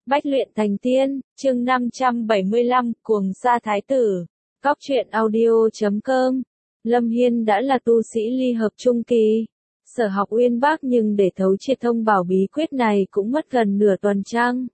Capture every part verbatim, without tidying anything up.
Bách luyện thành tiên, chương năm trăm bảy mươi lăm, cuồng sa thái tử. Cóc truyện audio chấm com. Lâm Hiên đã là tu sĩ ly hợp trung kỳ, sở học uyên bác nhưng để thấu triệt thông bảo bí quyết này cũng mất gần nửa tuần trăng.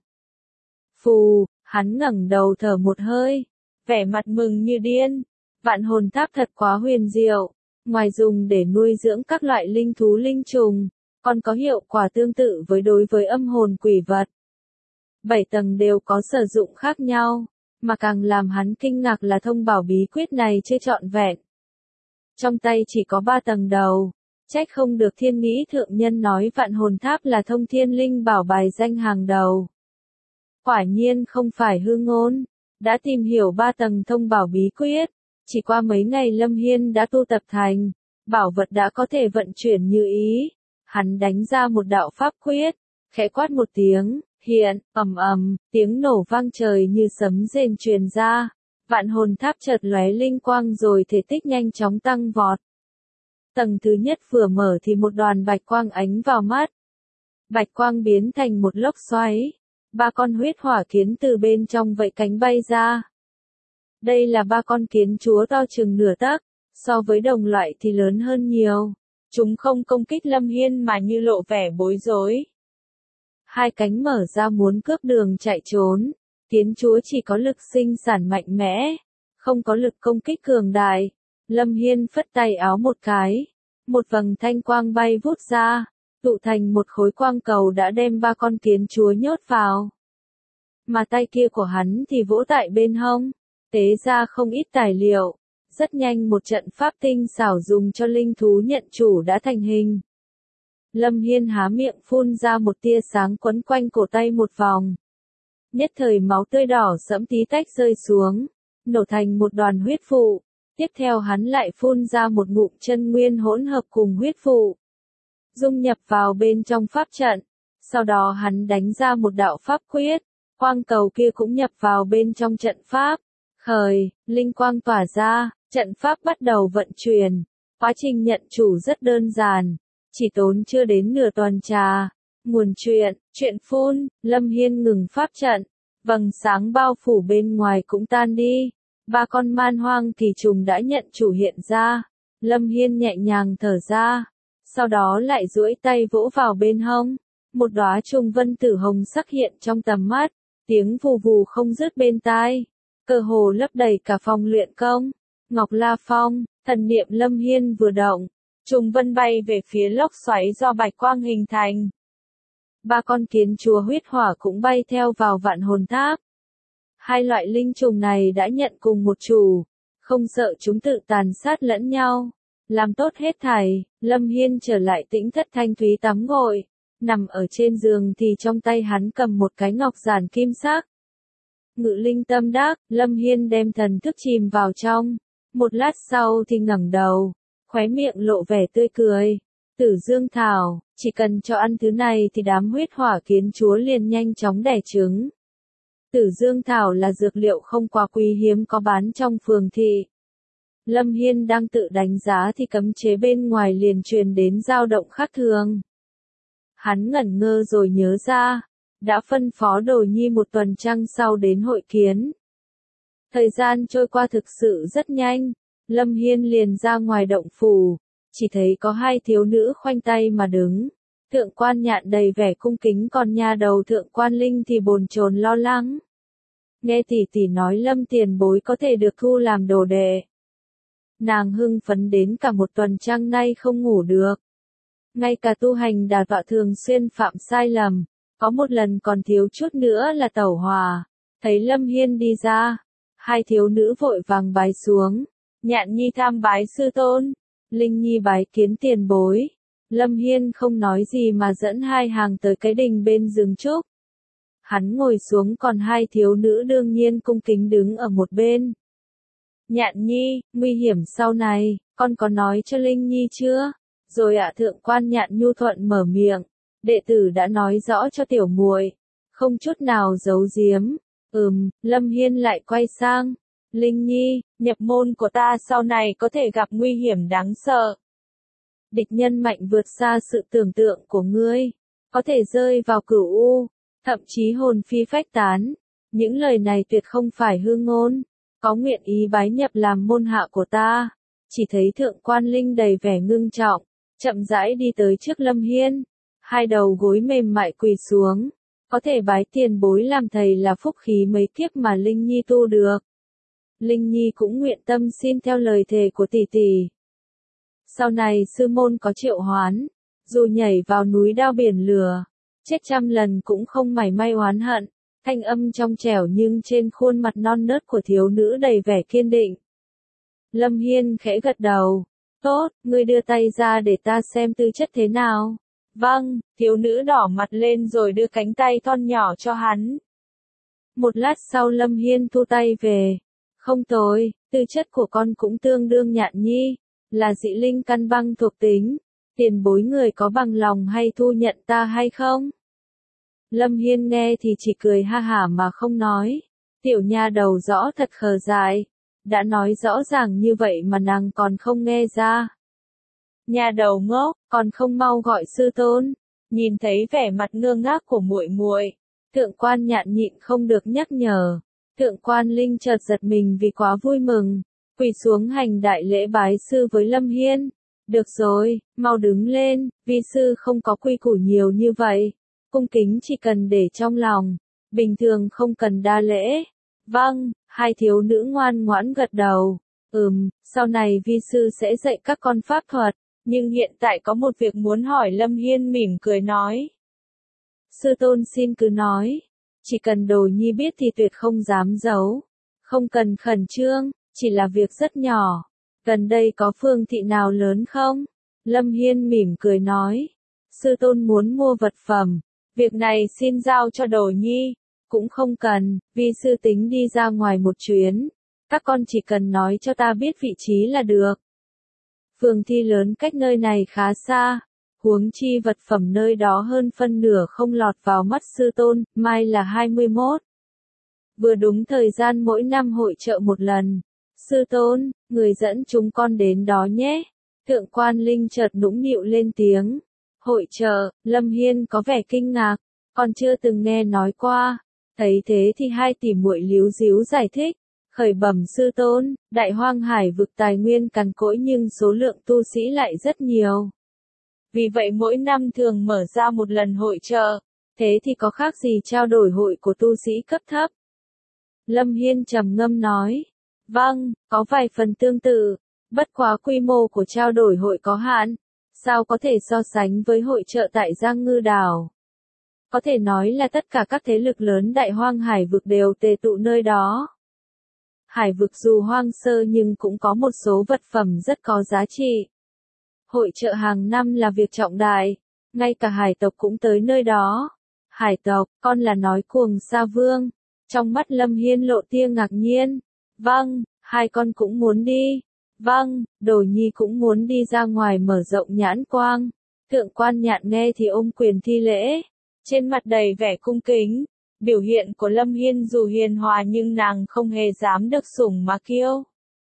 Phù, hắn ngẩng đầu thở một hơi, vẻ mặt mừng như điên. Vạn hồn tháp thật quá huyền diệu, ngoài dùng để nuôi dưỡng các loại linh thú linh trùng, còn có hiệu quả tương tự với đối với âm hồn quỷ vật. Bảy tầng đều có sử dụng khác nhau, mà càng làm hắn kinh ngạc là thông bảo bí quyết này chưa trọn vẹn. Trong tay chỉ có ba tầng đầu, trách không được thiên nghĩ thượng nhân nói vạn hồn tháp là thông thiên linh bảo bài danh hàng đầu. Quả nhiên không phải hư ngôn, đã tìm hiểu ba tầng thông bảo bí quyết, chỉ qua mấy ngày Lâm Hiên đã tu tập thành, bảo vật đã có thể vận chuyển như ý. Hắn đánh ra một đạo pháp quyết, khẽ quát một tiếng. Hiện, ầm ầm, tiếng nổ vang trời như sấm rền truyền ra, vạn hồn tháp chợt lóe linh quang rồi thể tích nhanh chóng tăng vọt. Tầng thứ nhất vừa mở thì một đoàn bạch quang ánh vào mắt. Bạch quang biến thành một lốc xoáy, ba con huyết hỏa kiến từ bên trong vẫy cánh bay ra. Đây là ba con kiến chúa to chừng nửa tấc, so với đồng loại thì lớn hơn nhiều. Chúng không công kích Lâm Hiên mà như lộ vẻ bối rối. Hai cánh mở ra muốn cướp đường chạy trốn, kiến chúa chỉ có lực sinh sản mạnh mẽ, không có lực công kích cường đại. Lâm Hiên phất tay áo một cái, một vầng thanh quang bay vút ra, tụ thành một khối quang cầu đã đem ba con kiến chúa nhốt vào. Mà tay kia của hắn thì vỗ tại bên hông, tế ra không ít tài liệu, rất nhanh một trận pháp tinh xảo dùng cho linh thú nhận chủ đã thành hình. Lâm Hiên há miệng phun ra một tia sáng quấn quanh cổ tay một vòng. Nhất thời máu tươi đỏ sẫm tí tách rơi xuống, nổ thành một đoàn huyết vụ. Tiếp theo hắn lại phun ra một ngụm chân nguyên hỗn hợp cùng huyết vụ, dung nhập vào bên trong pháp trận. Sau đó hắn đánh ra một đạo pháp quyết, quang cầu kia cũng nhập vào bên trong trận pháp. Khởi, linh quang tỏa ra, trận pháp bắt đầu vận chuyển. Quá trình nhận chủ rất đơn giản, chỉ tốn chưa đến nửa tuần trà. Nguồn chuyện, chuyện phun, Lâm Hiên ngừng pháp trận, vầng sáng bao phủ bên ngoài cũng tan đi. Ba con man hoang kỳ trùng đã nhận chủ hiện ra. Lâm Hiên nhẹ nhàng thở ra, sau đó lại duỗi tay vỗ vào bên hông. Một đóa trùng vân tử hồng sắc hiện trong tầm mắt, tiếng vù vù không dứt bên tai, cơ hồ lấp đầy cả phòng luyện công. Ngọc La Phong, thần niệm Lâm Hiên vừa động, trùng vân bay về phía lốc xoáy do bạch quang hình thành. Ba con kiến chúa huyết hỏa cũng bay theo vào vạn hồn tháp. Hai loại linh trùng này đã nhận cùng một chủ, không sợ chúng tự tàn sát lẫn nhau. Làm tốt hết thảy, Lâm Hiên trở lại tĩnh thất thanh thúy tắm gội. Nằm ở trên giường thì trong tay hắn cầm một cái ngọc giản kim sắc. Ngự linh tâm đắc, Lâm Hiên đem thần thức chìm vào trong. Một lát sau thì ngẩng đầu, khóe miệng lộ vẻ tươi cười. Tử Dương Thảo, chỉ cần cho ăn thứ này thì đám huyết hỏa kiến chúa liền nhanh chóng đẻ trứng. Tử Dương Thảo là dược liệu không quá quý hiếm có bán trong phường thị. Lâm Hiên đang tự đánh giá thì cấm chế bên ngoài liền truyền đến dao động khác thường. Hắn ngẩn ngơ rồi nhớ ra, đã phân phó Đồ Nhi một tuần trăng sau đến hội kiến. Thời gian trôi qua thực sự rất nhanh, Lâm Hiên liền ra ngoài động phủ, chỉ thấy có hai thiếu nữ khoanh tay mà đứng. Thượng quan Nhạn đầy vẻ cung kính còn nha đầu thượng quan Linh thì bồn chồn lo lắng. Nghe tỷ tỷ nói Lâm tiền bối có thể được thu làm đồ đệ. Nàng hưng phấn đến cả một tuần trăng nay không ngủ được. Ngay cả tu hành đà tọa thường xuyên phạm sai lầm, có một lần còn thiếu chút nữa là tẩu hỏa. Thấy Lâm Hiên đi ra, hai thiếu nữ vội vàng bái xuống. Nhạn Nhi tham bái sư tôn, Linh Nhi bái kiến tiền bối. Lâm Hiên không nói gì mà dẫn hai hàng tới cái đình bên rừng trúc. Hắn ngồi xuống còn hai thiếu nữ đương nhiên cung kính đứng ở một bên. Nhạn Nhi, nguy hiểm sau này, con có nói cho Linh Nhi chưa? Rồi ạ. Thượng quan Nhạn nhu thuận mở miệng, đệ tử đã nói rõ cho tiểu muội, không chút nào giấu giếm. Ừm, Lâm Hiên lại quay sang. Linh Nhi, nhập môn của ta sau này có thể gặp nguy hiểm đáng sợ. Địch nhân mạnh vượt xa sự tưởng tượng của ngươi, có thể rơi vào cửu u, thậm chí hồn phi phách tán. Những lời này tuyệt không phải hư ngôn, có nguyện ý bái nhập làm môn hạ của ta. Chỉ thấy thượng quan linh đầy vẻ ngưng trọng, chậm rãi đi tới trước Lâm Hiên, hai đầu gối mềm mại quỳ xuống, có thể bái tiền bối làm thầy là phúc khí mấy kiếp mà Linh Nhi tu được. Linh Nhi cũng nguyện tâm xin theo lời thề của tỷ tỷ. Sau này sư môn có triệu hoán, dù nhảy vào núi đao biển lửa, chết trăm lần cũng không mảy may oán hận. Thanh âm trong trẻo nhưng trên khuôn mặt non nớt của thiếu nữ đầy vẻ kiên định. Lâm Hiên khẽ gật đầu. Tốt, ngươi đưa tay ra để ta xem tư chất thế nào. Vâng, thiếu nữ đỏ mặt lên rồi đưa cánh tay thon nhỏ cho hắn. Một lát sau Lâm Hiên thu tay về. Không tồi, tư chất của con cũng tương đương Nhạn Nhi, là dị linh căn băng thuộc tính. Tiền bối người có bằng lòng hay thu nhận ta hay không? Lâm Hiên nghe thì chỉ cười ha hả mà không nói. Tiểu nha đầu rõ thật khờ dại. Đã nói rõ ràng như vậy mà nàng còn không nghe ra. Nha đầu ngốc, còn không mau gọi sư tôn. Nhìn thấy vẻ mặt ngơ ngác của muội muội, thượng quan Nhạn nhịn không được nhắc nhở. Thượng quan Linh chợt giật mình vì quá vui mừng, quỳ xuống hành đại lễ bái sư với Lâm Hiên. Được rồi, mau đứng lên, vi sư không có quy củ nhiều như vậy. Cung kính chỉ cần để trong lòng, bình thường không cần đa lễ. Vâng, hai thiếu nữ ngoan ngoãn gật đầu. Ừm, sau này vi sư sẽ dạy các con pháp thuật, nhưng hiện tại có một việc muốn hỏi. Lâm Hiên mỉm cười nói. Sư tôn xin cứ nói, chỉ cần Đồ Nhi biết thì tuyệt không dám giấu. Không cần khẩn trương, chỉ là việc rất nhỏ. Gần đây có phương thị nào lớn không? Lâm Hiên mỉm cười nói. Sư tôn muốn mua vật phẩm. Việc này xin giao cho Đồ Nhi. Cũng không cần, vì sư tính đi ra ngoài một chuyến. Các con chỉ cần nói cho ta biết vị trí là được. Phường thi lớn cách nơi này khá xa. Huống chi vật phẩm nơi đó hơn phân nửa không lọt vào mắt sư tôn, mai là hai mươi mốt. Vừa đúng thời gian mỗi năm hội chợ một lần. Sư tôn, người dẫn chúng con đến đó nhé. Thượng quan Linh chợt nũng nịu lên tiếng. Hội chợ, Lâm Hiên có vẻ kinh ngạc, còn chưa từng nghe nói qua. Thấy thế thì hai tỷ muội líu díu giải thích. Khởi bẩm sư tôn, đại hoang hải vực tài nguyên cằn cỗi nhưng số lượng tu sĩ lại rất nhiều. Vì vậy mỗi năm thường mở ra một lần hội chợ. Thế thì có khác gì trao đổi hội của tu sĩ cấp thấp? Lâm Hiên trầm ngâm nói. Vâng, có vài phần tương tự. Bất quá quy mô của trao đổi hội có hạn. Sao có thể so sánh với hội chợ tại Giang Ngư Đảo? Có thể nói là tất cả các thế lực lớn đại hoang hải vực đều tề tụ nơi đó. Hải vực dù hoang sơ nhưng cũng có một số vật phẩm rất có giá trị. Hội chợ hàng năm là việc trọng đại, ngay cả hải tộc cũng tới nơi đó. Hải tộc, con là nói cuồng sa vương. Trong mắt Lâm Hiên lộ tia ngạc nhiên. Vâng, hai con cũng muốn đi. Vâng, Đồ Nhi cũng muốn đi ra ngoài mở rộng nhãn quang. Thượng quan Nhạn nghe thì ôm quyền thi lễ. Trên mặt đầy vẻ cung kính. Biểu hiện của Lâm Hiên dù hiền hòa nhưng nàng không hề dám được sủng mà kiêu.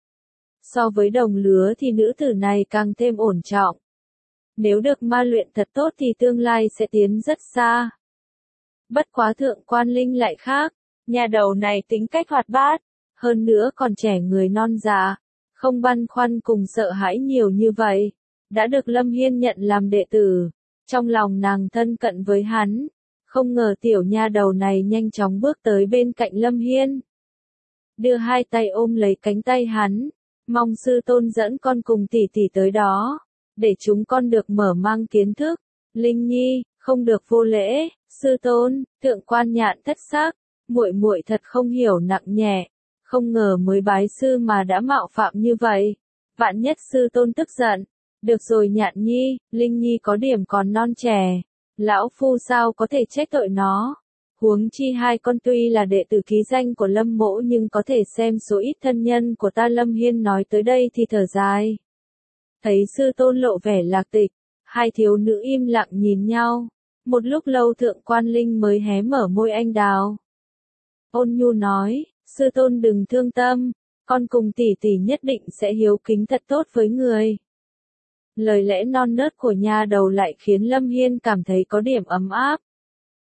So với đồng lứa thì nữ tử này càng thêm ổn trọng. Nếu được ma luyện thật tốt thì tương lai sẽ tiến rất xa. Bất quá thượng quan Linh lại khác. Nhà đầu này tính cách hoạt bát. Hơn nữa còn trẻ người non dạ. Không băn khoăn cùng sợ hãi nhiều như vậy. Đã được Lâm Hiên nhận làm đệ tử. Trong lòng nàng thân cận với hắn. Không ngờ tiểu nha đầu này nhanh chóng bước tới bên cạnh Lâm Hiên. Đưa hai tay ôm lấy cánh tay hắn. Mong sư tôn dẫn con cùng tỷ tỷ tới đó. Để chúng con được mở mang kiến thức. Linh Nhi, không được vô lễ. Sư tôn, thượng quan Nhạn thất xác. Muội muội thật không hiểu nặng nhẹ. Không ngờ mới bái sư mà đã mạo phạm như vậy. Vạn nhất sư tôn tức giận. Được rồi Nhạn Nhi, Linh Nhi có điểm còn non trẻ. Lão phu sao có thể trách tội nó. Huống chi hai con tuy là đệ tử ký danh của Lâm mỗ nhưng có thể xem số ít thân nhân của ta. Lâm Hiên nói tới đây thì thở dài. Thấy sư tôn lộ vẻ lạc tịch. Hai thiếu nữ im lặng nhìn nhau. Một lúc lâu thượng quan Linh mới hé mở môi anh đào. Ôn nhu nói, sư tôn đừng thương tâm. Con cùng tỷ tỷ nhất định sẽ hiếu kính thật tốt với người. Lời lẽ non nớt của nha đầu lại khiến Lâm Hiên cảm thấy có điểm ấm áp.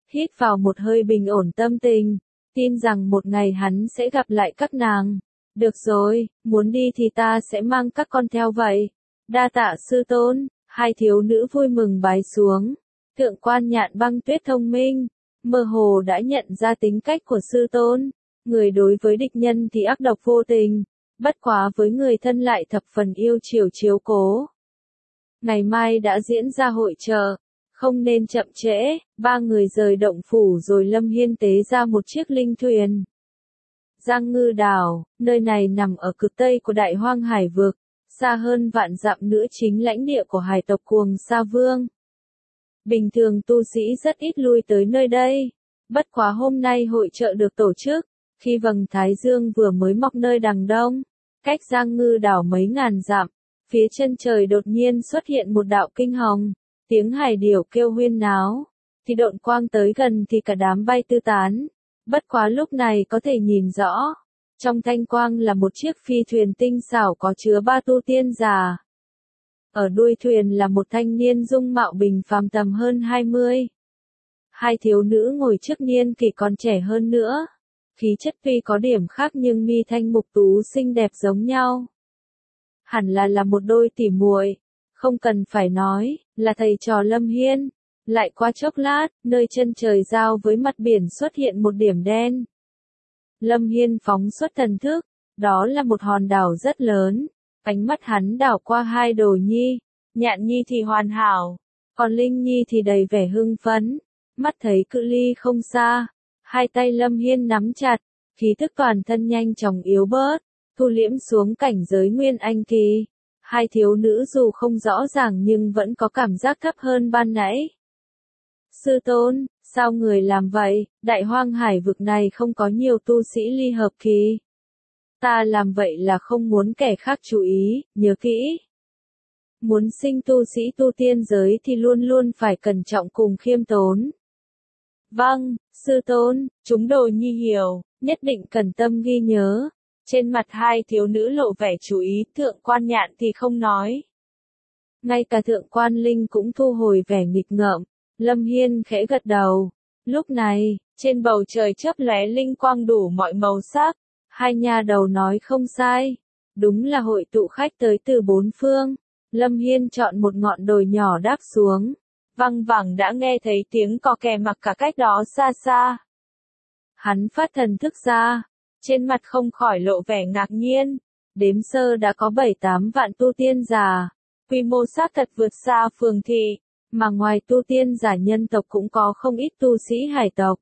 hít vào một hơi bình ổn tâm tình, tin rằng một ngày hắn sẽ gặp lại các nàng. Được rồi, muốn đi thì ta sẽ mang các con theo vậy. Đa tạ sư tôn, hai thiếu nữ vui mừng bái xuống. Thượng quan Nhạn Băng Tuyết thông minh, mơ hồ đã nhận ra tính cách của sư tôn. Người đối với địch nhân thì ác độc vô tình, bất quá với người thân lại thập phần yêu chiều chiếu cố. Ngày mai đã diễn ra hội chợ, không nên chậm trễ, ba người rời động phủ rồi Lâm Hiên tế ra một chiếc linh thuyền. Giang Ngư Đảo, nơi này nằm ở cực tây của Đại Hoang Hải vực, xa hơn vạn dặm nữa chính lãnh địa của hải tộc Cuồng Sa Vương. Bình thường tu sĩ rất ít lui tới nơi đây, bất quá hôm nay hội chợ được tổ chức, khi vầng Thái Dương vừa mới mọc nơi đằng đông, cách Giang Ngư Đảo mấy ngàn dặm, phía chân trời đột nhiên xuất hiện một đạo kinh hồng, tiếng hải điểu kêu huyên náo, thì độn quang tới gần thì cả đám bay tứ tán. Bất quá lúc này có thể nhìn rõ, trong thanh quang là một chiếc phi thuyền tinh xảo có chứa ba tu tiên già. Ở đuôi thuyền là một thanh niên dung mạo bình phàm tầm hơn hai mươi. Hai thiếu nữ ngồi trước niên kỷ còn trẻ hơn nữa. Khí chất tuy có điểm khác nhưng mi thanh mục tú xinh đẹp giống nhau. Hẳn là là một đôi tỉ muội, không cần phải nói, là thầy trò Lâm Hiên. Lại qua chốc lát, nơi chân trời giao với mặt biển xuất hiện một điểm đen. Lâm Hiên phóng xuất thần thức, đó là một hòn đảo rất lớn. Ánh mắt hắn đảo qua hai đồ nhi, Nhạn Nhi thì hoàn hảo, còn Linh Nhi thì đầy vẻ hưng phấn. Mắt thấy cự ly không xa, hai tay Lâm Hiên nắm chặt, khí thức toàn thân nhanh chóng yếu bớt, thu liễm xuống cảnh giới nguyên anh kỳ. Hai thiếu nữ dù không rõ ràng nhưng vẫn có cảm giác thấp hơn ban nãy. Sư tôn, sao người làm vậy? Đại Hoang Hải vực này không có nhiều tu sĩ ly hợp kỳ. Ta làm vậy là không muốn kẻ khác chú ý, nhớ kỹ. Muốn sinh tu sĩ tu tiên giới thì luôn luôn phải cẩn trọng cùng khiêm tốn. Vâng, sư tôn, chúng đồ nhi hiểu, nhất định cẩn tâm ghi nhớ. Trên mặt hai thiếu nữ lộ vẻ chú ý, Thượng quan Nhạn thì không nói. Ngay cả Thượng quan Linh cũng thu hồi vẻ nghịch ngợm. Lâm Hiên khẽ gật đầu. Lúc này, trên bầu trời chớp lóe linh quang đủ mọi màu sắc. Hai nhà đầu nói không sai. Đúng là hội tụ khách tới từ bốn phương. Lâm Hiên chọn một ngọn đồi nhỏ đáp xuống. Văng vẳng đã nghe thấy tiếng cò kè mặc cả cách đó xa xa. Hắn phát thần thức ra. Trên mặt không khỏi lộ vẻ ngạc nhiên. Đếm sơ đã có bảy tám vạn tu tiên già. Quy mô xác thật vượt xa phường thị. Mà ngoài tu tiên giả nhân tộc cũng có không ít tu sĩ hải tộc.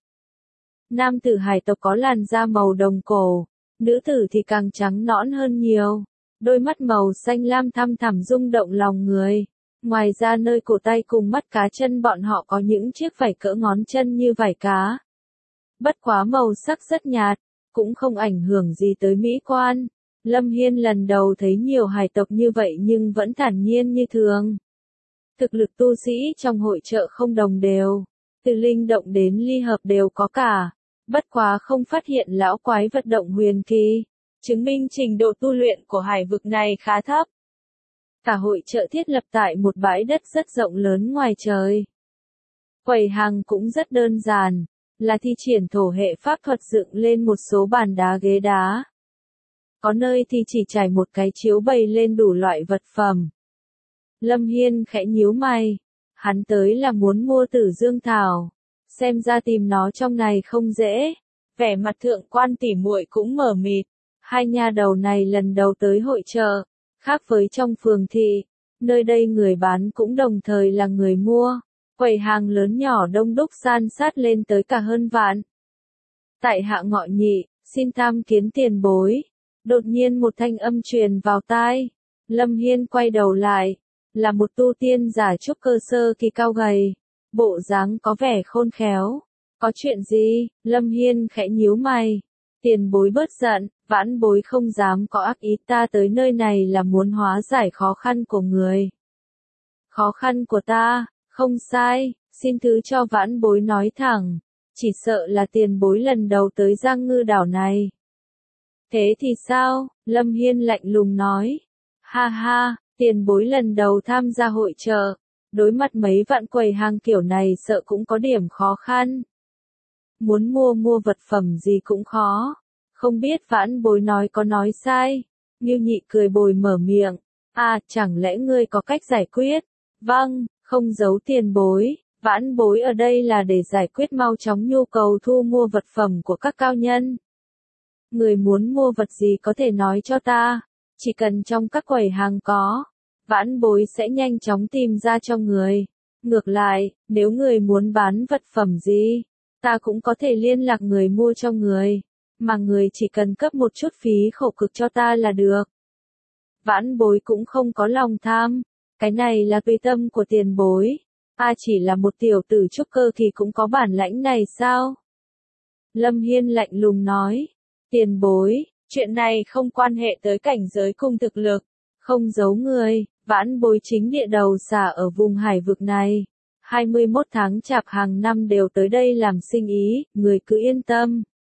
Nam tử hải tộc có làn da màu đồng cổ, nữ tử thì càng trắng nõn hơn nhiều. Đôi mắt màu xanh lam thăm thẳm rung động lòng người. Ngoài ra nơi cổ tay cùng mắt cá chân bọn họ có những chiếc vảy cỡ ngón chân như vảy cá. Bất quá màu sắc rất nhạt, cũng không ảnh hưởng gì tới mỹ quan. Lâm Hiên lần đầu thấy nhiều hải tộc như vậy nhưng vẫn thản nhiên như thường. Thực lực tu sĩ trong hội chợ không đồng đều, từ linh động đến ly hợp đều có cả, bất quá không phát hiện lão quái vật động huyền kỳ, chứng minh trình độ tu luyện của hải vực này khá thấp. Cả hội chợ thiết lập tại một bãi đất rất rộng lớn ngoài trời. Quầy hàng cũng rất đơn giản, là thi triển thổ hệ pháp thuật dựng lên một số bàn đá ghế đá. Có nơi thì chỉ trải một cái chiếu bày lên đủ loại vật phẩm. Lâm Hiên khẽ nhíu mày, hắn tới là muốn mua Tử Dương Thảo, xem ra tìm nó trong này không dễ. Vẻ mặt Thượng quan tỉ muội cũng mờ mịt, hai nhà đầu này lần đầu tới hội chợ, khác với trong phường thị, nơi đây người bán cũng đồng thời là người mua, quầy hàng lớn nhỏ đông đúc san sát lên tới cả hơn vạn. Tại hạ ngọ nhị, xin tham kiến tiền bối. Đột nhiên một thanh âm truyền vào tai, Lâm Hiên quay đầu lại. Là một tu tiên giả trúc cơ sơ kỳ cao gầy, bộ dáng có vẻ khôn khéo. Có chuyện gì? Lâm Hiên khẽ nhíu mày. Tiền bối bớt giận, vãn bối không dám có ác ý, ta tới nơi này là muốn hóa giải khó khăn của người. Khó khăn của ta, không sai, xin thứ cho vãn bối nói thẳng, chỉ sợ là tiền bối lần đầu tới Giang Ngư đảo này. Thế thì sao? Lâm Hiên lạnh lùng nói. Ha ha. Tiền bối lần đầu tham gia hội chợ, đối mặt mấy vạn quầy hàng kiểu này sợ cũng có điểm khó khăn. muốn mua mua vật phẩm gì cũng khó. Không biết vãn bối nói có nói sai. Ngưu Nhị cười bồi mở miệng. À, chẳng lẽ ngươi có cách giải quyết? Vâng, không giấu tiền bối. Vãn bối ở đây là để giải quyết mau chóng nhu cầu thu mua vật phẩm của các cao nhân. Người muốn mua vật gì có thể nói cho ta. Chỉ cần trong các quầy hàng có, vãn bối sẽ nhanh chóng tìm ra cho người. Ngược lại, nếu người muốn bán vật phẩm gì, ta cũng có thể liên lạc người mua cho người. Mà người chỉ cần cấp một chút phí khổ cực cho ta là được. Vãn bối cũng không có lòng tham. Cái này là tùy tâm của tiền bối. A chỉ là một tiểu tử trúc cơ thì cũng có bản lãnh này sao? Lâm Hiên lạnh lùng nói. Tiền bối, chuyện này không quan hệ tới cảnh giới cùng thực lực. Không giấu người, vãn bối chính địa đầu xà ở vùng hải vực này. hai mươi mốt tháng chạp hàng năm đều tới đây làm sinh ý, người cứ yên tâm.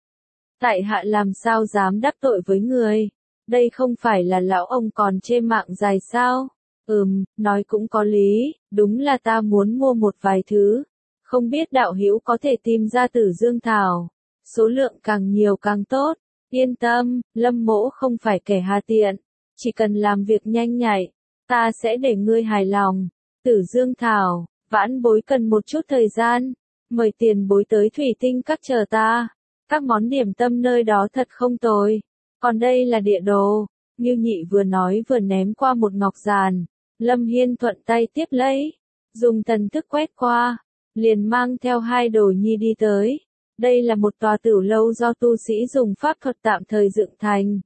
Tại hạ làm sao dám đắc tội với người? Đây không phải là lão ông còn chê mạng dài sao? Ừm, nói cũng có lý, đúng là ta muốn mua một vài thứ. Không biết đạo hữu có thể tìm ra Tử Dương Thảo. Số lượng càng nhiều càng tốt. Yên tâm, Lâm mỗ không phải kẻ hà tiện. Chỉ cần làm việc nhanh nhạy, ta sẽ để ngươi hài lòng. Tử Dương Thảo, vãn bối cần một chút thời gian. Mời tiền bối tới Thủy Tinh Các chờ ta. Các món điểm tâm nơi đó thật không tồi. Còn đây là địa đồ. Ngưu Nhị vừa nói vừa ném qua một ngọc giàn. Lâm Hiên thuận tay tiếp lấy. Dùng thần thức quét qua. Liền mang theo hai đồ nhi đi tới. Đây là một tòa tửu lâu do tu sĩ dùng pháp thuật tạm thời dựng thành.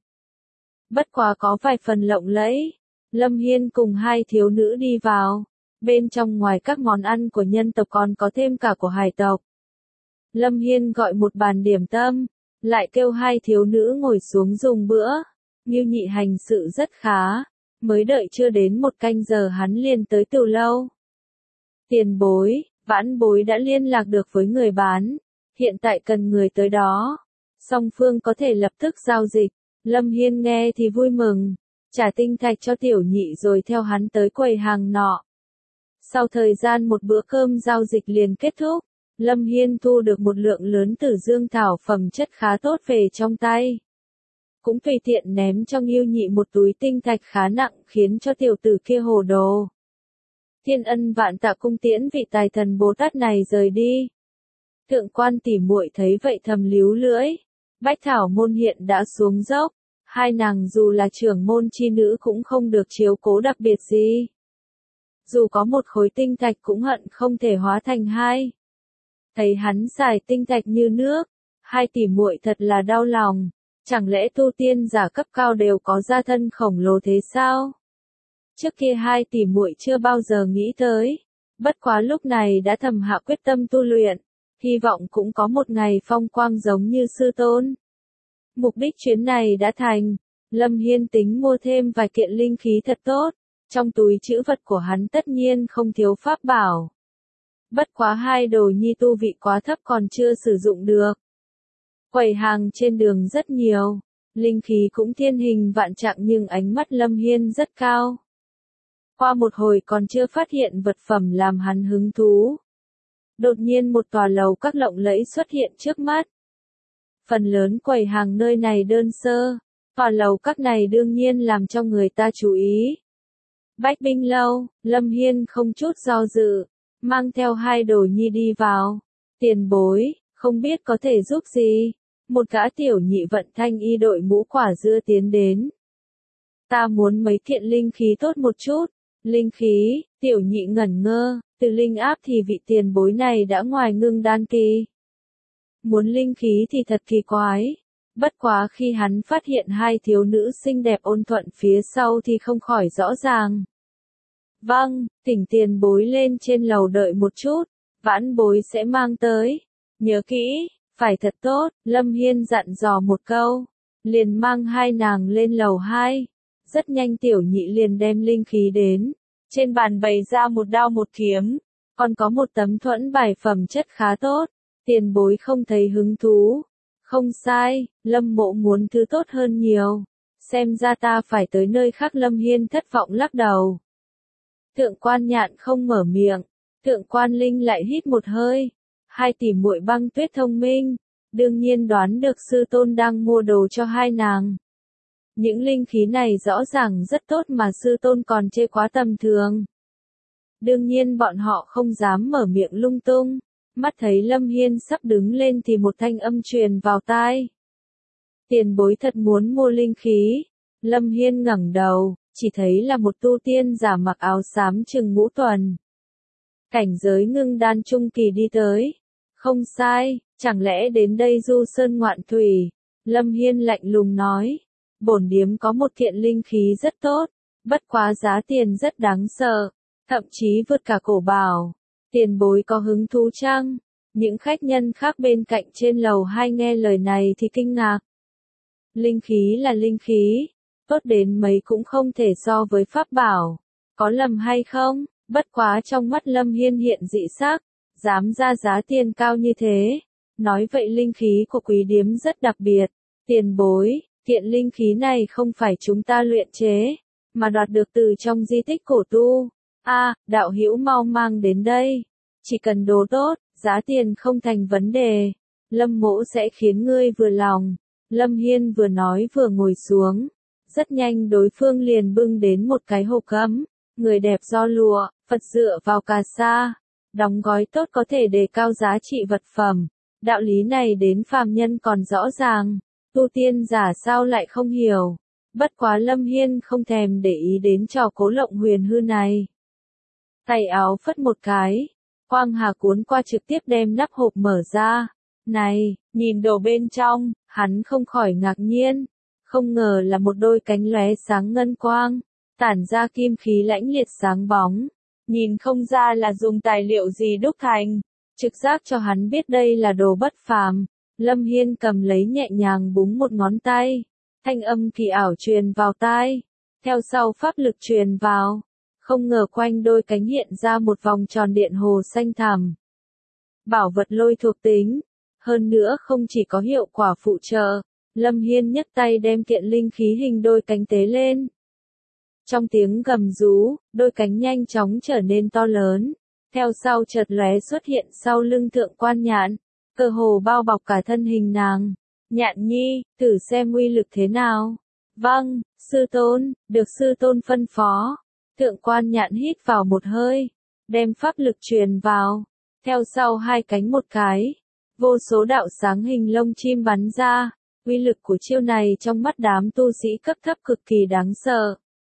Bất quá có vài phần lộng lẫy. Lâm Hiên cùng hai thiếu nữ đi vào. Bên trong ngoài các món ăn của nhân tộc còn có thêm cả của hải tộc. Lâm Hiên gọi một bàn điểm tâm, lại kêu hai thiếu nữ ngồi xuống dùng bữa. Ngưu Nhị hành sự rất khá, mới đợi chưa đến một canh giờ hắn liền tới tửu lâu. Tiền bối, vãn bối đã liên lạc được với người bán, hiện tại cần người tới đó. Song phương có thể lập tức giao dịch. Lâm Hiên nghe thì vui mừng, trả tinh thạch cho tiểu nhị rồi theo hắn tới quầy hàng nọ. Sau thời gian một bữa cơm giao dịch liền kết thúc. Lâm Hiên thu được một lượng lớn Tử Dương Thảo phẩm chất khá tốt về trong tay. Cũng tùy tiện ném cho Ngưu Nhị một túi tinh thạch khá nặng khiến cho tiểu tử kia hồ đồ. Thiên ân vạn tạ cung tiễn vị tài thần Bồ Tát này rời đi. Thượng quan tỷ muội thấy vậy thầm líu lưỡi. Bách Thảo môn hiện đã xuống dốc. Hai nàng dù là trưởng môn chi nữ cũng không được chiếu cố đặc biệt gì. Dù có một khối tinh thạch cũng hận không thể hóa thành hai. Thấy hắn xài tinh thạch như nước, hai tỷ muội thật là đau lòng. Chẳng lẽ tu tiên giả cấp cao đều có gia thân khổng lồ thế sao? Trước kia hai tỷ muội chưa bao giờ nghĩ tới. Bất quá lúc này đã thầm hạ quyết tâm tu luyện. Hy vọng cũng có một ngày phong quang giống như sư tôn. Mục đích chuyến này đã thành. Lâm Hiên tính mua thêm vài kiện linh khí thật tốt. Trong túi trữ vật của hắn tất nhiên không thiếu pháp bảo. Bất quá hai đồ nhi tu vị quá thấp còn chưa sử dụng được. Quầy hàng trên đường rất nhiều. Linh khí cũng thiên hình vạn trạng nhưng ánh mắt Lâm Hiên rất cao. Qua một hồi còn chưa phát hiện vật phẩm làm hắn hứng thú. Đột nhiên một tòa lầu các lộng lẫy xuất hiện trước mắt. Phần lớn quầy hàng nơi này đơn sơ. Tòa lầu các này đương nhiên làm cho người ta chú ý. Bách Binh Lâu, Lâm Hiên không chút do dự, mang theo hai đồ nhi đi vào. Tiền bối, không biết có thể giúp gì. Một gã tiểu nhị vận thanh y đội mũ quả dưa tiến đến. Ta muốn mấy kiện linh khí tốt một chút. Linh khí, tiểu nhị ngẩn ngơ, từ linh áp thì vị tiền bối này đã ngoài ngưng đan kỳ. Muốn linh khí thì thật kỳ quái. Bất quá khi hắn phát hiện hai thiếu nữ xinh đẹp ôn thuận phía sau thì không khỏi rõ ràng. Vâng, thỉnh tiền bối lên trên lầu đợi một chút, vãn bối sẽ mang tới. Nhớ kỹ, phải thật tốt, Lâm Hiên dặn dò một câu, liền mang hai nàng lên lầu hai. Rất nhanh tiểu nhị liền đem linh khí đến, trên bàn bày ra một đao một kiếm, còn có một tấm thuẫn bài phẩm chất khá tốt. Tiền bối không thấy hứng thú. Không sai, Lâm mộ muốn thứ tốt hơn nhiều. Xem ra ta phải tới nơi khác. Lâm Hiên thất vọng lắc đầu. Thượng quan Nhạn không mở miệng. Thượng quan Linh lại hít một hơi. Hai tỷ muội Băng Tuyết thông minh, đương nhiên đoán được sư tôn đang mua đồ cho hai nàng. Những linh khí này rõ ràng rất tốt mà sư tôn còn chê quá tầm thường. Đương nhiên bọn họ không dám mở miệng lung tung, mắt thấy Lâm Hiên sắp đứng lên thì một thanh âm truyền vào tai. Tiền bối thật muốn mua linh khí. Lâm Hiên ngẩng đầu, chỉ thấy là một tu tiên giả mặc áo xám chừng ngũ tuần. Cảnh giới ngưng đan trung kỳ đi tới. Không sai, chẳng lẽ đến đây du sơn ngoạn thủy. Lâm Hiên lạnh lùng nói. Bổn điếm có một kiện linh khí rất tốt, bất quá giá tiền rất đáng sợ, thậm chí vượt cả cổ bảo. Tiền bối có hứng thú chăng? Những khách nhân khác bên cạnh trên lầu hai nghe lời này thì kinh ngạc. Linh khí là linh khí, tốt đến mấy cũng không thể so với pháp bảo. Có lầm hay không? Bất quá trong mắt Lâm Hiên hiện dị sắc, dám ra giá tiền cao như thế. Nói vậy linh khí của quý điếm rất đặc biệt. Tiền bối, kiện linh khí này không phải chúng ta luyện chế, mà đoạt được từ trong di tích cổ tu. A, đạo hữu mau mang đến đây. Chỉ cần đồ tốt, giá tiền không thành vấn đề. Lâm mỗ sẽ khiến ngươi vừa lòng. Lâm Hiên vừa nói vừa ngồi xuống. Rất nhanh đối phương liền bưng đến một cái hộp gấm. Người đẹp do lụa, Phật dựa vào cà sa. Đóng gói tốt có thể đề cao giá trị vật phẩm. Đạo lý này đến phàm nhân còn rõ ràng. Tu tiên giả sao lại không hiểu. Bất quá Lâm Hiên không thèm để ý đến trò cố lộng huyền hư này. Tay áo phất một cái. Quang hà cuốn qua trực tiếp đem nắp hộp mở ra. Này, nhìn đồ bên trong, hắn không khỏi ngạc nhiên. Không ngờ là một đôi cánh lóe sáng ngân quang, tản ra kim khí lãnh liệt sáng bóng. Nhìn không ra là dùng tài liệu gì đúc thành, trực giác cho hắn biết đây là đồ bất phàm. Lâm Hiên cầm lấy nhẹ nhàng búng một ngón tay, thanh âm kỳ ảo truyền vào tai, theo sau pháp lực truyền vào, không ngờ quanh đôi cánh hiện ra một vòng tròn điện hồ xanh thẳm. Bảo vật lôi thuộc tính, hơn nữa không chỉ có hiệu quả phụ trợ, Lâm Hiên nhấc tay đem kiện linh khí hình đôi cánh tế lên. Trong tiếng gầm rú, đôi cánh nhanh chóng trở nên to lớn, theo sau chợt lóe xuất hiện sau lưng Thượng Quan Nhạn, cơ hồ bao bọc cả thân hình nàng. Nhạn nhi, thử xem uy lực thế nào. Vâng, sư tôn, được sư tôn phân phó. Thượng Quan Nhạn hít vào một hơi, đem pháp lực truyền vào, theo sau hai cánh một cái, vô số đạo sáng hình lông chim bắn ra. Uy lực của chiêu này trong mắt đám tu sĩ cấp thấp cực kỳ đáng sợ.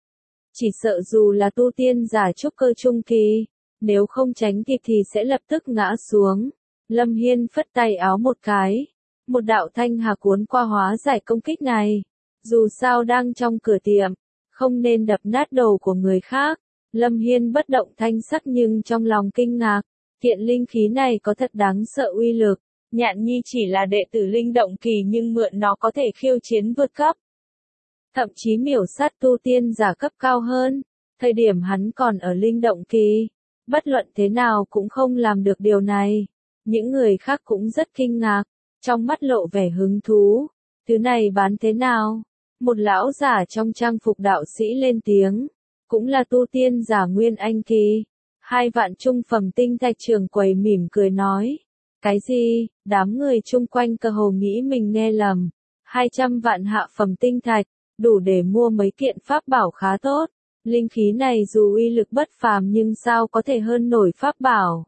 Chỉ sợ dù là tu tiên giả trúc cơ trung kỳ, nếu không tránh kịp thì sẽ lập tức ngã xuống. Lâm Hiên phất tay áo một cái, một đạo thanh hà cuốn qua hóa giải công kích này. Dù sao đang trong cửa tiệm, không nên đập nát đồ của người khác. Lâm Hiên bất động thanh sắc nhưng trong lòng kinh ngạc, kiện linh khí này có thật đáng sợ uy lực. Nhạn nhi chỉ là đệ tử linh động kỳ nhưng mượn nó có thể khiêu chiến vượt cấp. Thậm chí miểu sát tu tiên giả cấp cao hơn. Thời điểm hắn còn ở linh động kỳ, bất luận thế nào cũng không làm được điều này. Những người khác cũng rất kinh ngạc, trong mắt lộ vẻ hứng thú. Thứ này bán thế nào? Một lão giả trong trang phục đạo sĩ lên tiếng, cũng là tu tiên giả nguyên anh kỳ. Hai vạn trung phẩm tinh thạch trường quầy mỉm cười nói. Cái gì? Đám người chung quanh cơ hồ nghĩ mình nghe lầm. Hai trăm vạn hạ phẩm tinh thạch, đủ để mua mấy kiện pháp bảo khá tốt. Linh khí này dù uy lực bất phàm nhưng sao có thể hơn nổi pháp bảo.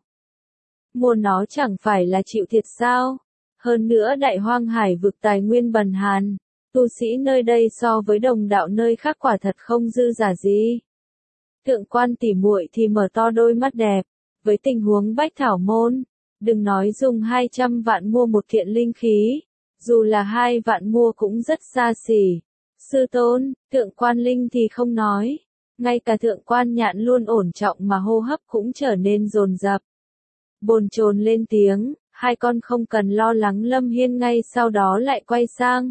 Mua nó chẳng phải là chịu thiệt sao? Hơn nữa đại hoang hải vực tài nguyên bần hàn, tu sĩ nơi đây so với đồng đạo nơi khác quả thật không dư giả gì. Thượng Quan tỉ muội thì mở to đôi mắt đẹp, với tình huống bách thảo môn, đừng nói dùng hai trăm vạn mua một kiện linh khí, dù là hai vạn mua cũng rất xa xỉ. Sư tôn, Thượng Quan Linh thì không nói, ngay cả Thượng Quan Nhạn luôn ổn trọng mà hô hấp cũng trở nên dồn dập. Bồn chồn lên tiếng, hai con không cần lo lắng. Lâm Hiên ngay sau đó lại quay sang.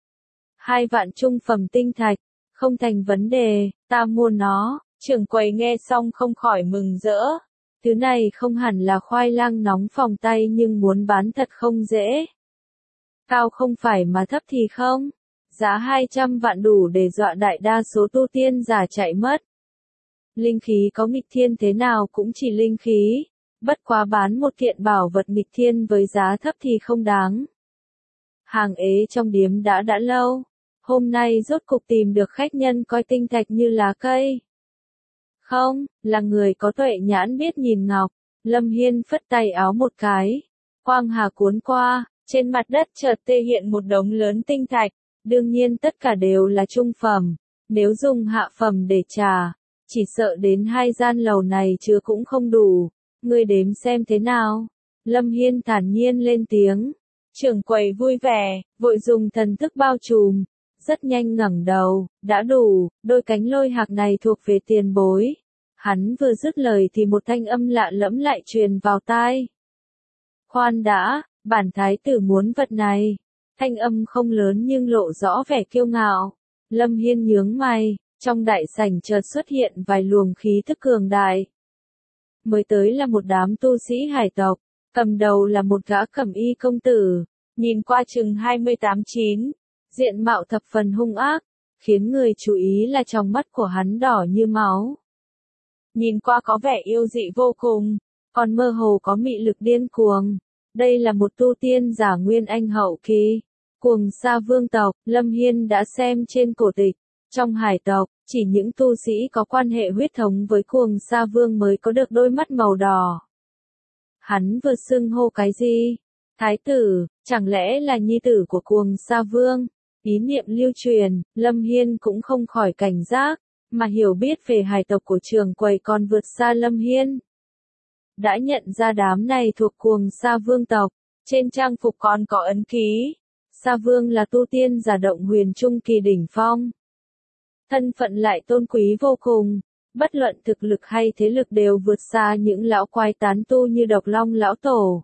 Hai vạn trung phẩm tinh thạch, không thành vấn đề, ta mua nó. Trưởng quầy nghe xong không khỏi mừng rỡ. Thứ này không hẳn là khoai lang nóng phòng tay nhưng muốn bán thật không dễ. Cao không phải mà thấp thì không. Giá hai trăm vạn đủ để dọa đại đa số tu tiên giả chạy mất. Linh khí có nghịch thiên thế nào cũng chỉ linh khí. Bất quá bán một kiện bảo vật nghịch thiên với giá thấp thì không đáng. Hàng ế trong điếm đã đã lâu, hôm nay rốt cục tìm được khách nhân coi tinh thạch như lá cây. Không, là người có tuệ nhãn biết nhìn ngọc. Lâm Hiên phất tay áo một cái, quang hà cuốn qua, trên mặt đất chợt tê hiện một đống lớn tinh thạch, đương nhiên tất cả đều là trung phẩm, nếu dùng hạ phẩm để trả, chỉ sợ đến hai gian lầu này chứa cũng không đủ, ngươi đếm xem thế nào. Lâm Hiên thản nhiên lên tiếng, trưởng quầy vui vẻ, vội dùng thần thức bao trùm, rất nhanh ngẩng đầu, đã đủ, đôi cánh lôi hạc này thuộc về tiền bối. Hắn vừa dứt lời thì một thanh âm lạ lẫm lại truyền vào tai. Khoan đã, bản thái tử muốn vật này. Thanh âm không lớn nhưng lộ rõ vẻ kiêu ngạo. Lâm Hiên nhướng mày, trong đại sảnh chợt xuất hiện vài luồng khí thức cường đại. Mới tới là một đám tu sĩ hải tộc, cầm đầu là một gã cẩm y công tử, nhìn qua chừng hai mươi tám chín, diện mạo thập phần hung ác, khiến người chú ý là trong mắt của hắn đỏ như máu. Nhìn qua có vẻ yêu dị vô cùng, còn mơ hồ có mị lực điên cuồng. Đây là một tu tiên giả nguyên anh hậu kỳ, Cuồng Sa vương tộc. Lâm Hiên đã xem trên cổ tịch, trong hải tộc, chỉ những tu sĩ có quan hệ huyết thống với Cuồng Sa vương mới có được đôi mắt màu đỏ. Hắn vừa xưng hô cái gì? Thái tử, chẳng lẽ là nhi tử của Cuồng Sa vương? Ý niệm lưu truyền, Lâm Hiên cũng không khỏi cảnh giác, mà hiểu biết về hải tộc của trường quầy còn vượt xa Lâm Hiên. Đã nhận ra đám này thuộc Cuồng Sa vương tộc, trên trang phục còn có ấn ký. Sa vương là tu tiên giả động huyền trung kỳ đỉnh phong. Thân phận lại tôn quý vô cùng, bất luận thực lực hay thế lực đều vượt xa những lão quái tán tu như Độc Long lão tổ.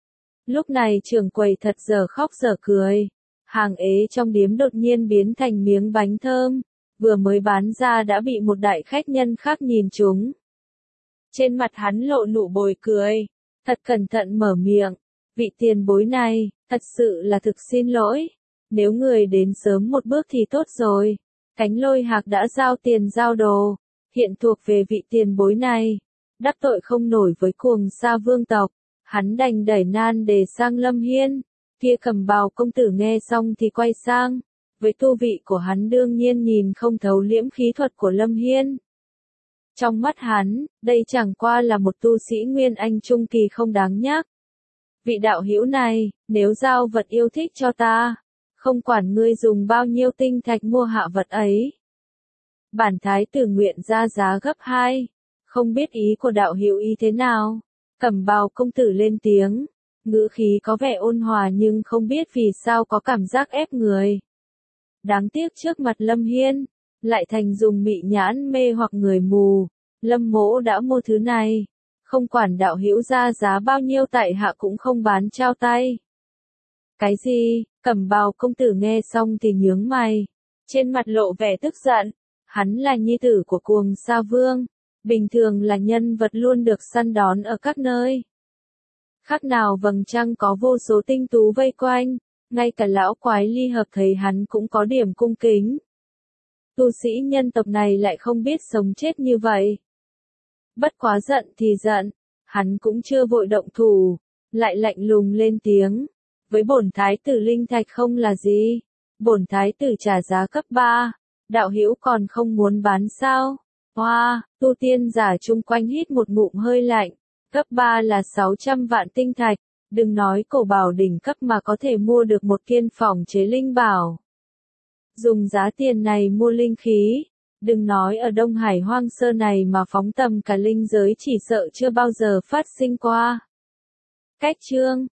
Lúc này trưởng quầy thật giờ khóc giờ cười, hàng ế trong điếm đột nhiên biến thành miếng bánh thơm, vừa mới bán ra đã bị một đại khách nhân khác nhìn trúng. Trên mặt hắn lộ nụ bồi cười, thật cẩn thận mở miệng, vị tiền bối này, thật sự là thực xin lỗi, nếu người đến sớm một bước thì tốt rồi. Cánh lôi hạc đã giao tiền giao đồ, hiện thuộc về vị tiền bối này, đắc tội không nổi với Cuồng Sa vương tộc, hắn đành đẩy nan đề sang Lâm Hiên. Kia cầm bào công tử nghe xong thì quay sang, với tu vị của hắn đương nhiên nhìn không thấu liễm khí thuật của Lâm Hiên. Trong mắt hắn, đây chẳng qua là một tu sĩ nguyên anh trung kỳ không đáng nhắc. Vị đạo hữu này, nếu giao vật yêu thích cho ta, không quản ngươi dùng bao nhiêu tinh thạch mua hạ vật ấy, bản thái tử nguyện ra giá gấp hai. Không biết ý của đạo hữu ý thế nào? Cẩm bào công tử lên tiếng, ngữ khí có vẻ ôn hòa nhưng không biết vì sao có cảm giác ép người. Đáng tiếc trước mặt Lâm Hiên, lại thành dùng mị nhãn mê hoặc người mù. Lâm mỗ đã mua thứ này, không quản đạo hữu ra giá bao nhiêu tại hạ cũng không bán trao tay. Cái gì? Cẩm bào công tử nghe xong thì nhướng mày, trên mặt lộ vẻ tức giận. Hắn là nhi tử của Cuồng Sa vương, bình thường là nhân vật luôn được săn đón ở các nơi. Khác nào vầng trăng có vô số tinh tú vây quanh, ngay cả lão quái ly hợp thấy hắn cũng có điểm cung kính. Tu sĩ nhân tộc này lại không biết sống chết như vậy. Bất quá giận thì giận, hắn cũng chưa vội động thủ, lại lạnh lùng lên tiếng. Với bổn thái tử linh thạch không là gì, bổn thái tử trả giá cấp ba, đạo hữu còn không muốn bán sao? Hoa, wow, tu tiên giả chung quanh hít một ngụm hơi lạnh, cấp ba là sáu trăm vạn tinh thạch, đừng nói cổ bảo đỉnh cấp mà có thể mua được một kiên phòng chế linh bảo. Dùng giá tiền này mua linh khí, đừng nói ở Đông Hải hoang sơ này mà phóng tầm cả linh giới chỉ sợ chưa bao giờ phát sinh qua. Cách chương